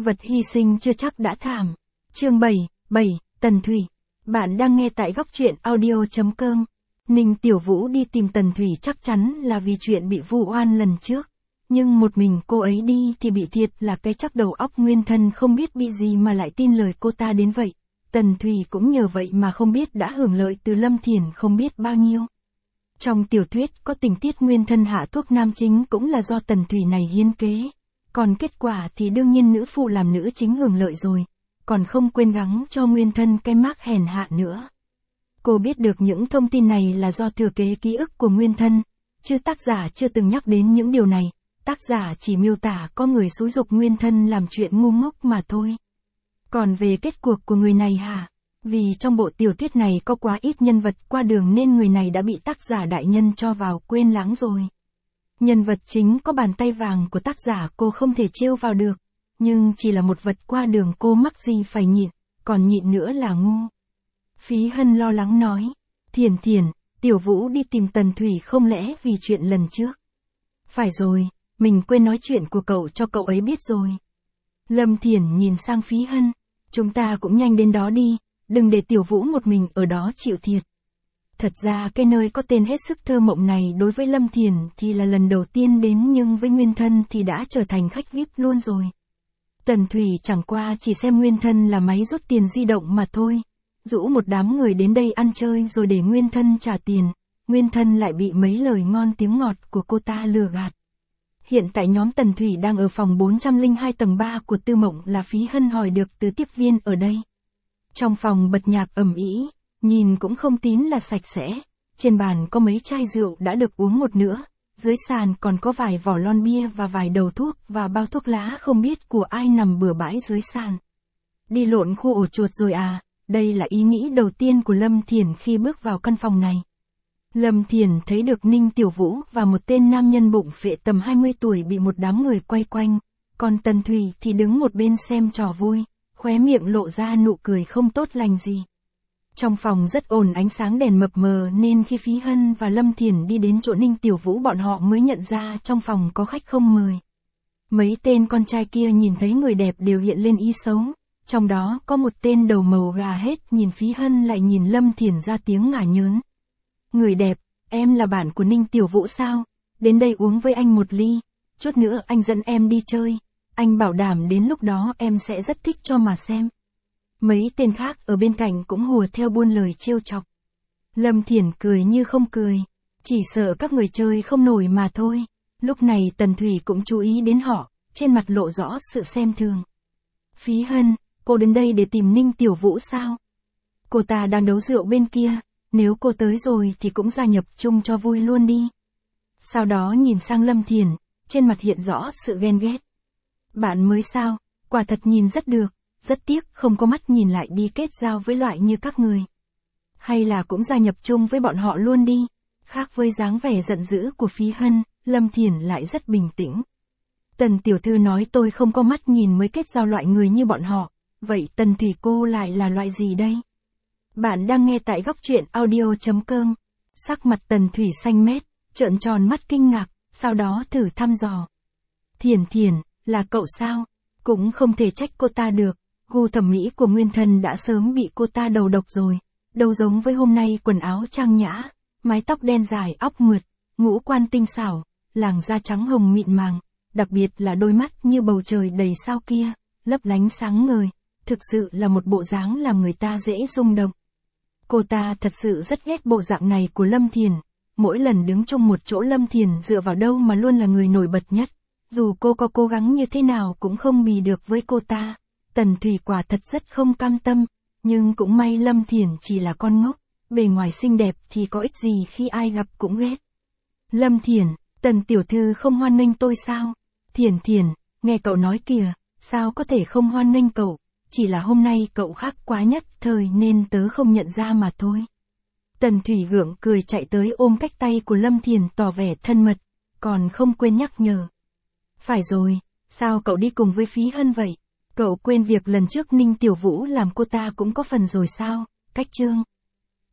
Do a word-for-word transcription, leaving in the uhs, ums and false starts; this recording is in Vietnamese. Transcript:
Vật hy sinh chưa chắc đã thảm. Chương bảy, bảy, Tần Thủy. Bạn đang nghe tại góc truyện audio chấm com. Ninh Tiểu Vũ đi tìm Tần Thủy chắc chắn là vì chuyện bị vu oan lần trước. Nhưng một mình cô ấy đi thì bị thiệt là cái chắc đầu óc nguyên thân không biết bị gì mà lại tin lời cô ta đến vậy. Tần Thủy cũng nhờ vậy mà không biết đã hưởng lợi từ Lâm Thiển không biết bao nhiêu. Trong tiểu thuyết có tình tiết nguyên thân hạ thuốc nam chính cũng là do Tần Thủy này hiến kế. Còn kết quả thì đương nhiên nữ phụ làm nữ chính hưởng lợi rồi. Còn không quên gắng cho nguyên thân cái mác hèn hạ nữa. Cô biết được những thông tin này là do thừa kế ký ức của nguyên thân. Chứ tác giả chưa từng nhắc đến những điều này. Tác giả chỉ miêu tả có người xúi giục nguyên thân làm chuyện ngu ngốc mà thôi. Còn về kết cuộc của người này hả? Vì trong bộ tiểu thuyết này có quá ít nhân vật qua đường nên người này đã bị tác giả đại nhân cho vào quên lãng rồi. Nhân vật chính có bàn tay vàng của tác giả cô không thể trêu vào được. Nhưng chỉ là một vật qua đường cô mắc gì phải nhịn, còn nhịn nữa là ngu. Phí Hân lo lắng nói. Thiển Thiển, Tiểu Vũ đi tìm Tần Thủy không lẽ vì chuyện lần trước? Phải rồi, mình quên nói chuyện của cậu cho cậu ấy biết rồi. Lâm Thiển nhìn sang Phí Hân. Chúng ta cũng nhanh đến đó đi, đừng để Tiểu Vũ một mình ở đó chịu thiệt. Thật ra cái nơi có tên hết sức thơ mộng này đối với Lâm Thiển thì là lần đầu tiên đến nhưng với nguyên thân thì đã trở thành khách vi ai pi luôn rồi. Tần Thủy chẳng qua chỉ xem nguyên thân là máy rút tiền di động mà thôi. Rũ một đám người đến đây ăn chơi rồi để nguyên thân trả tiền, nguyên thân lại bị mấy lời ngon tiếng ngọt của cô ta lừa gạt. Hiện tại nhóm Tần Thủy đang ở phòng bốn trăm lẻ hai tầng ba của Tư Mộng là Phí Hân hỏi được từ tiếp viên ở đây. Trong phòng bật nhạc ầm ĩ, nhìn cũng không tín là sạch sẽ. Trên bàn có mấy chai rượu đã được uống một nữa. Dưới sàn còn có vài vỏ lon bia và vài đầu thuốc và bao thuốc lá không biết của ai nằm bừa bãi dưới sàn. Đi lộn khu ổ chuột rồi à, đây là ý nghĩ đầu tiên của Lâm Thiển khi bước vào căn phòng này. Lâm Thiển thấy được Ninh Tiểu Vũ và một tên nam nhân bụng phệ tầm hai mươi tuổi bị một đám người quay quanh, còn Tần Thủy thì đứng một bên xem trò vui, khóe miệng lộ ra nụ cười không tốt lành gì. Trong phòng rất ồn ánh sáng đèn mập mờ nên khi Phí Hân và Lâm Thiển đi đến chỗ Ninh Tiểu Vũ bọn họ mới nhận ra trong phòng có khách không mời. Mấy tên con trai kia nhìn thấy người đẹp đều hiện lên ý xấu, trong đó có một tên đầu màu gà hết nhìn Phí Hân lại nhìn Lâm Thiển ra tiếng ngả nhớn. Người đẹp, em là bạn của Ninh Tiểu Vũ sao? Đến đây uống với anh một ly, chút nữa anh dẫn em đi chơi, anh bảo đảm đến lúc đó em sẽ rất thích cho mà xem. Mấy tên khác ở bên cạnh cũng hùa theo buôn lời trêu chọc. Lâm Thiển cười như không cười, chỉ sợ các người chơi không nổi mà thôi. Lúc này Tần Thủy cũng chú ý đến họ, trên mặt lộ rõ sự xem thường. Phí Hân, cô đến đây để tìm Ninh Tiểu Vũ sao? Cô ta đang đấu rượu bên kia, nếu cô tới rồi thì cũng gia nhập chung cho vui luôn đi. Sau đó nhìn sang Lâm Thiển, trên mặt hiện rõ sự ghen ghét. Bạn mới sao, quả thật nhìn rất được. Rất tiếc không có mắt nhìn lại đi kết giao với loại như các người. Hay là cũng gia nhập chung với bọn họ luôn đi. Khác với dáng vẻ giận dữ của Phí Hân, Lâm Thiển lại rất bình tĩnh. Tần tiểu thư nói tôi không có mắt nhìn mới kết giao loại người như bọn họ. Vậy Tần Thủy cô lại là loại gì đây? Bạn đang nghe tại góc truyện audio chấm com. Sắc mặt Tần Thủy xanh mét, trợn tròn mắt kinh ngạc, sau đó thử thăm dò. Thiển Thiển, là cậu sao? Cũng không thể trách cô ta được. Gu thẩm mỹ của nguyên thân đã sớm bị cô ta đầu độc rồi, đâu giống với hôm nay quần áo trang nhã, mái tóc đen dài óc mượt, ngũ quan tinh xảo, làn da trắng hồng mịn màng, đặc biệt là đôi mắt như bầu trời đầy sao kia, lấp lánh sáng ngời, thực sự là một bộ dáng làm người ta dễ rung động. Cô ta thật sự rất ghét bộ dạng này của Lâm Thiển, mỗi lần đứng chung một chỗ Lâm Thiển dựa vào đâu mà luôn là người nổi bật nhất, dù cô có cố gắng như thế nào cũng không bì được với cô ta. Tần Thủy quả thật rất không cam tâm, nhưng cũng may Lâm Thiển chỉ là con ngốc, bề ngoài xinh đẹp thì có ích gì khi ai gặp cũng ghét. Lâm Thiển, Tần tiểu thư không hoan nghênh tôi sao? Thiển Thiển, nghe cậu nói kìa, sao có thể không hoan nghênh cậu, chỉ là hôm nay cậu khác quá nhất thời nên tớ không nhận ra mà thôi. Tần Thủy gượng cười chạy tới ôm cách tay của Lâm Thiển tỏ vẻ thân mật, còn không quên nhắc nhở. Phải rồi, sao cậu đi cùng với Phí Hân vậy? Cậu quên việc lần trước Ninh Tiểu Vũ làm cô ta cũng có phần rồi sao? Cách chương.